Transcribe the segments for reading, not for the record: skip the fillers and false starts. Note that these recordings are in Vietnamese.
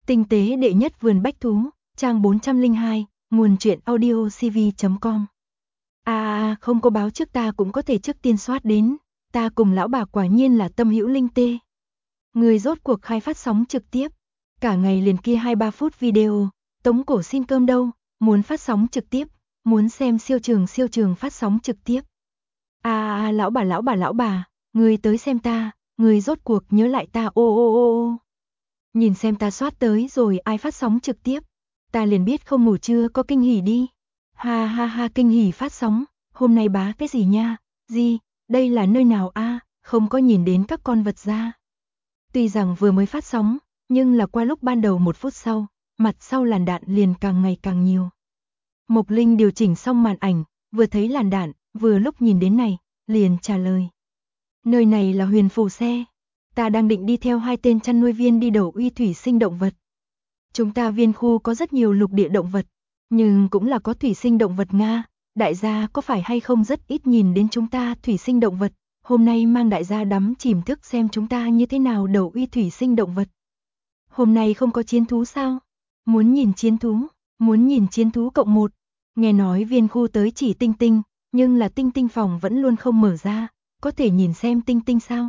Tinh tế đệ nhất vườn bách thú, trang 402, nguồn truyện audio cv.com. Không có báo trước ta cũng có thể trước tiên soát đến, ta cùng lão bà quả nhiên là tâm hữu linh tê. Người rốt cuộc khai phát sóng trực tiếp, cả ngày liền kia 2-3 phút video, Tống Cổ xin cơm đâu, muốn phát sóng trực tiếp, muốn xem siêu trường phát sóng trực tiếp. Lão bà, người tới xem ta, người rốt cuộc nhớ lại ta ô. Nhìn xem ta soát tới rồi ai phát sóng trực tiếp, ta liền biết không ngủ trưa có kinh hỉ đi. Ha, kinh hỉ phát sóng, hôm nay bá cái gì nha, gì, đây là nơi nào không có nhìn đến các con vật ra. Tuy rằng vừa mới phát sóng, nhưng là qua lúc ban đầu 1 phút sau, mặt sau làn đạn liền càng ngày càng nhiều. Mộc Linh điều chỉnh xong màn ảnh, vừa thấy làn đạn, vừa lúc nhìn đến này, liền trả lời. Nơi này là Huyền Phù Xe. Ta đang định đi theo 2 tên chăn nuôi viên đi đầu uy thủy sinh động vật. Chúng ta viên khu có rất nhiều lục địa động vật, nhưng cũng là có thủy sinh động vật Nga. Đại gia có phải hay không rất ít nhìn đến chúng ta thủy sinh động vật, hôm nay mang đại gia đắm chìm thức xem chúng ta như thế nào đầu uy thủy sinh động vật. Hôm nay không có chiến thú sao? Muốn nhìn chiến thú cộng 1. Nghe nói viên khu tới chỉ Tinh Tinh, nhưng là Tinh Tinh phòng vẫn luôn không mở ra, có thể nhìn xem Tinh Tinh sao?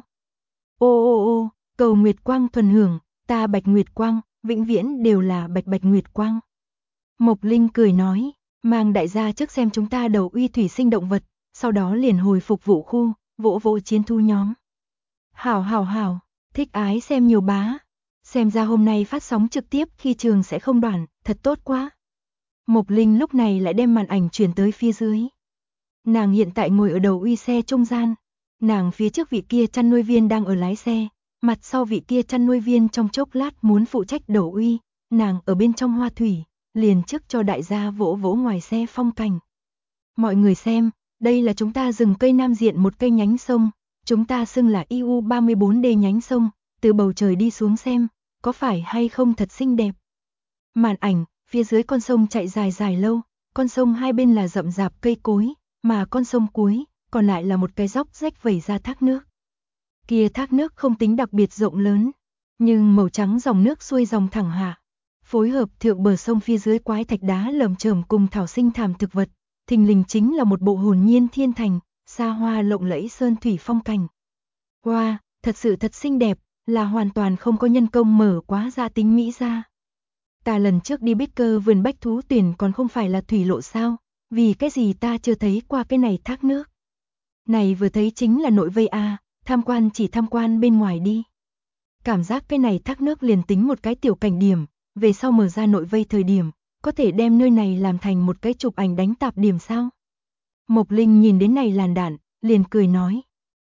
Ô, cầu Nguyệt Quang thuần hưởng, ta Bạch Nguyệt Quang, vĩnh viễn đều là Bạch Nguyệt Quang. Mộc Linh cười nói, mang đại gia trước xem chúng ta đầu uy thủy sinh động vật, sau đó liền hồi phục vụ khu, vỗ chiến thu nhóm. Hảo, thích ái xem nhiều bá. Xem ra hôm nay phát sóng trực tiếp khi trường sẽ không đoạn, thật tốt quá. Mộc Linh lúc này lại đem màn ảnh chuyển tới phía dưới. Nàng hiện tại ngồi ở đầu uy xe trung gian. Nàng phía trước vị kia chăn nuôi viên đang ở lái xe, mặt sau vị kia chăn nuôi viên trong chốc lát muốn phụ trách đầu uy, nàng ở bên trong hoa thủy, liền trước cho đại gia vỗ ngoài xe phong cảnh. Mọi người xem, đây là chúng ta rừng cây nam diện một cây nhánh sông, chúng ta xưng là IU34D nhánh sông, từ bầu trời đi xuống xem, có phải hay không thật xinh đẹp. Màn ảnh, phía dưới con sông chạy dài lâu, con sông hai bên là rậm rạp cây cối, mà con sông cuối còn lại là một cái dốc rách vẩy ra thác nước. Kia thác nước không tính đặc biệt rộng lớn, nhưng màu trắng dòng nước xuôi dòng thẳng hạ, phối hợp thượng bờ sông phía dưới quái thạch đá lởm chởm cùng thảo sinh thảm thực vật, thình lình chính là một bộ hồn nhiên thiên thành, xa hoa lộng lẫy sơn thủy phong cảnh. Wow, thật sự thật xinh đẹp, là hoàn toàn không có nhân công mở quá ra tính mỹ ra. Ta lần trước đi Baker vườn bách thú tuyển còn không phải là thủy lộ sao, vì cái gì ta chưa thấy qua cái này thác nước. Này vừa thấy chính là nội vây tham quan chỉ tham quan bên ngoài đi. Cảm giác cái này thác nước liền tính một cái tiểu cảnh điểm, về sau mở ra nội vây thời điểm, có thể đem nơi này làm thành một cái chụp ảnh đánh tạp điểm sao. Mộc Linh nhìn đến này làn đạn, liền cười nói,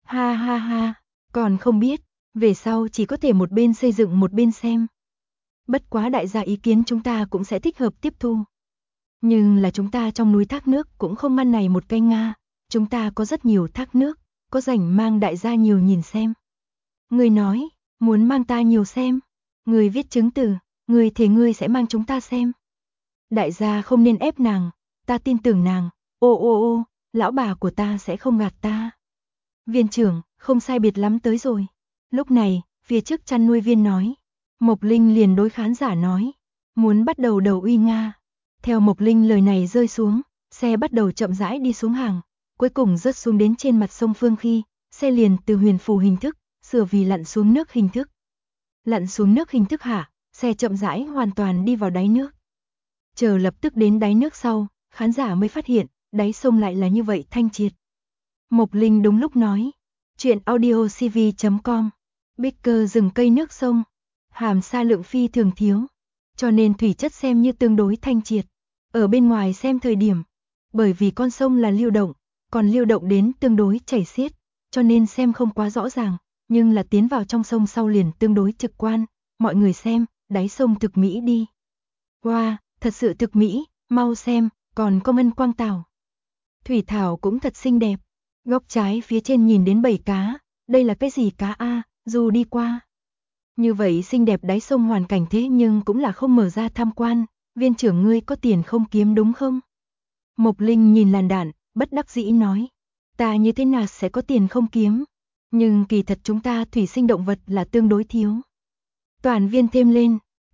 ha, còn không biết, về sau chỉ có thể một bên xây dựng một bên xem. Bất quá đại gia ý kiến chúng ta cũng sẽ thích hợp tiếp thu. Nhưng là chúng ta trong núi thác nước cũng không ngăn này một cây Nga, chúng ta có rất nhiều thác nước, có rảnh mang đại gia nhiều nhìn xem. Người nói, muốn mang ta nhiều xem, người viết chứng từ, người thề ngươi sẽ mang chúng ta xem. Đại gia không nên ép nàng, ta tin tưởng nàng, ô, lão bà của ta sẽ không gạt ta. Viên trưởng, không sai biệt lắm tới rồi. Lúc này, phía trước chăn nuôi viên nói, Mộc Linh liền đối khán giả nói, muốn bắt đầu đầu uy Nga. Theo Mộc Linh lời này rơi xuống, xe bắt đầu chậm rãi đi xuống hàng, cuối cùng rớt xuống đến trên mặt sông Phương khi, xe liền từ huyền phù hình thức, sửa vì lặn xuống nước hình thức. Lặn xuống nước hình thức hạ, xe chậm rãi hoàn toàn đi vào đáy nước. Chờ lập tức đến đáy nước sau, khán giả mới phát hiện, đáy sông lại là như vậy thanh triệt. Mộc Linh đúng lúc nói, chuyện audio cv.com, Baker rừng cây nước sông, hàm sa lượng phi thường thiếu, cho nên thủy chất xem như tương đối thanh triệt. Ở bên ngoài xem thời điểm, bởi vì con sông là lưu động, còn lưu động đến tương đối chảy xiết, cho nên xem không quá rõ ràng, nhưng là tiến vào trong sông sau liền tương đối trực quan, mọi người xem, đáy sông thực mỹ đi. Wow, thật sự thực mỹ, mau xem, còn có ngân quang tảo. Thủy thảo cũng thật xinh đẹp, góc trái phía trên nhìn đến 7 cá, đây là cái gì cá dù đi qua. Như vậy xinh đẹp đáy sông hoàn cảnh thế nhưng cũng là không mở ra tham quan, viên trưởng ngươi có tiền không kiếm đúng không? Mộc Linh nhìn làn đạn, bất đắc dĩ nói, ta như thế nào sẽ có tiền không kiếm, nhưng kỳ thật chúng ta thủy sinh động vật là tương đối thiếu. Toàn viên thêm lên,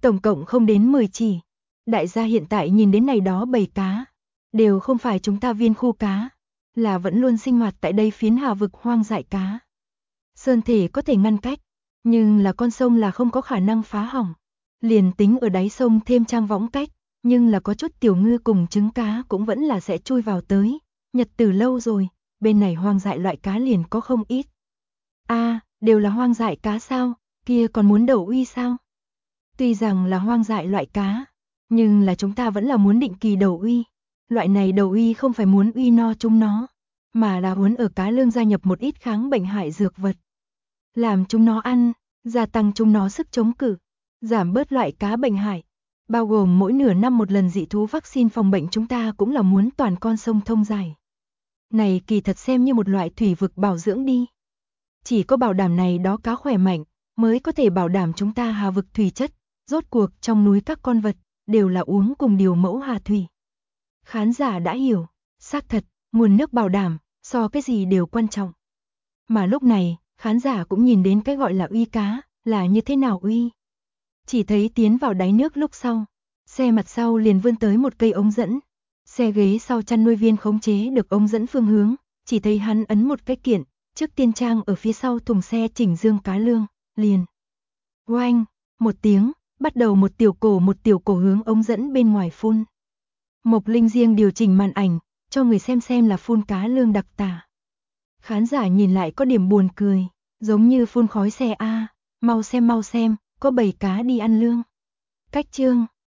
tổng cộng không đến 10 chỉ. Đại gia hiện tại nhìn đến này đó bầy cá, đều không phải chúng ta viên khu cá, là vẫn luôn sinh hoạt tại đây phiến hà vực hoang dại cá. Sơn thể có thể ngăn cách, nhưng là con sông là không có khả năng phá hỏng. Liền tính ở đáy sông thêm trang võng cách, nhưng là có chút tiểu ngư cùng trứng cá cũng vẫn là sẽ chui vào tới. Nhật từ lâu rồi, bên này hoang dại loại cá liền có không ít. Đều là hoang dại cá sao, kia còn muốn đầu uy sao? Tuy rằng là hoang dại loại cá, nhưng là chúng ta vẫn là muốn định kỳ đầu uy. Loại này đầu uy không phải muốn uy no chúng nó, mà là muốn ở cá lương gia nhập một ít kháng bệnh hại dược vật. Làm chúng nó ăn, gia tăng chúng nó sức chống cự, giảm bớt loại cá bệnh hại. Bao gồm mỗi nửa năm một lần dị thú vaccine phòng bệnh chúng ta cũng là muốn toàn con sông thông dài. Này kỳ thật xem như một loại thủy vực bảo dưỡng đi. Chỉ có bảo đảm này đó cá khỏe mạnh, mới có thể bảo đảm chúng ta hà vực thủy chất. Rốt cuộc trong núi các con vật, đều là uống cùng điều mẫu hà thủy. Khán giả đã hiểu, xác thật, nguồn nước bảo đảm, so cái gì đều quan trọng. Mà lúc này, khán giả cũng nhìn đến cái gọi là uy cá, là như thế nào uy. Chỉ thấy tiến vào đáy nước lúc sau, xe mặt sau liền vươn tới một cây ống dẫn. Xe ghế sau chăn nuôi viên khống chế được ống dẫn phương hướng, chỉ thấy hắn ấn một cái kiện, trước tiên trang ở phía sau thùng xe chỉnh dương cá lương, liền. Oanh, một tiếng, bắt đầu một tiểu cổ hướng ống dẫn bên ngoài phun. Mộc Linh riêng điều chỉnh màn ảnh, cho người xem là phun cá lương đặc tả. Khán giả nhìn lại có điểm buồn cười, giống như phun khói xe mau xem, có bầy cá đi ăn lương. Cách chương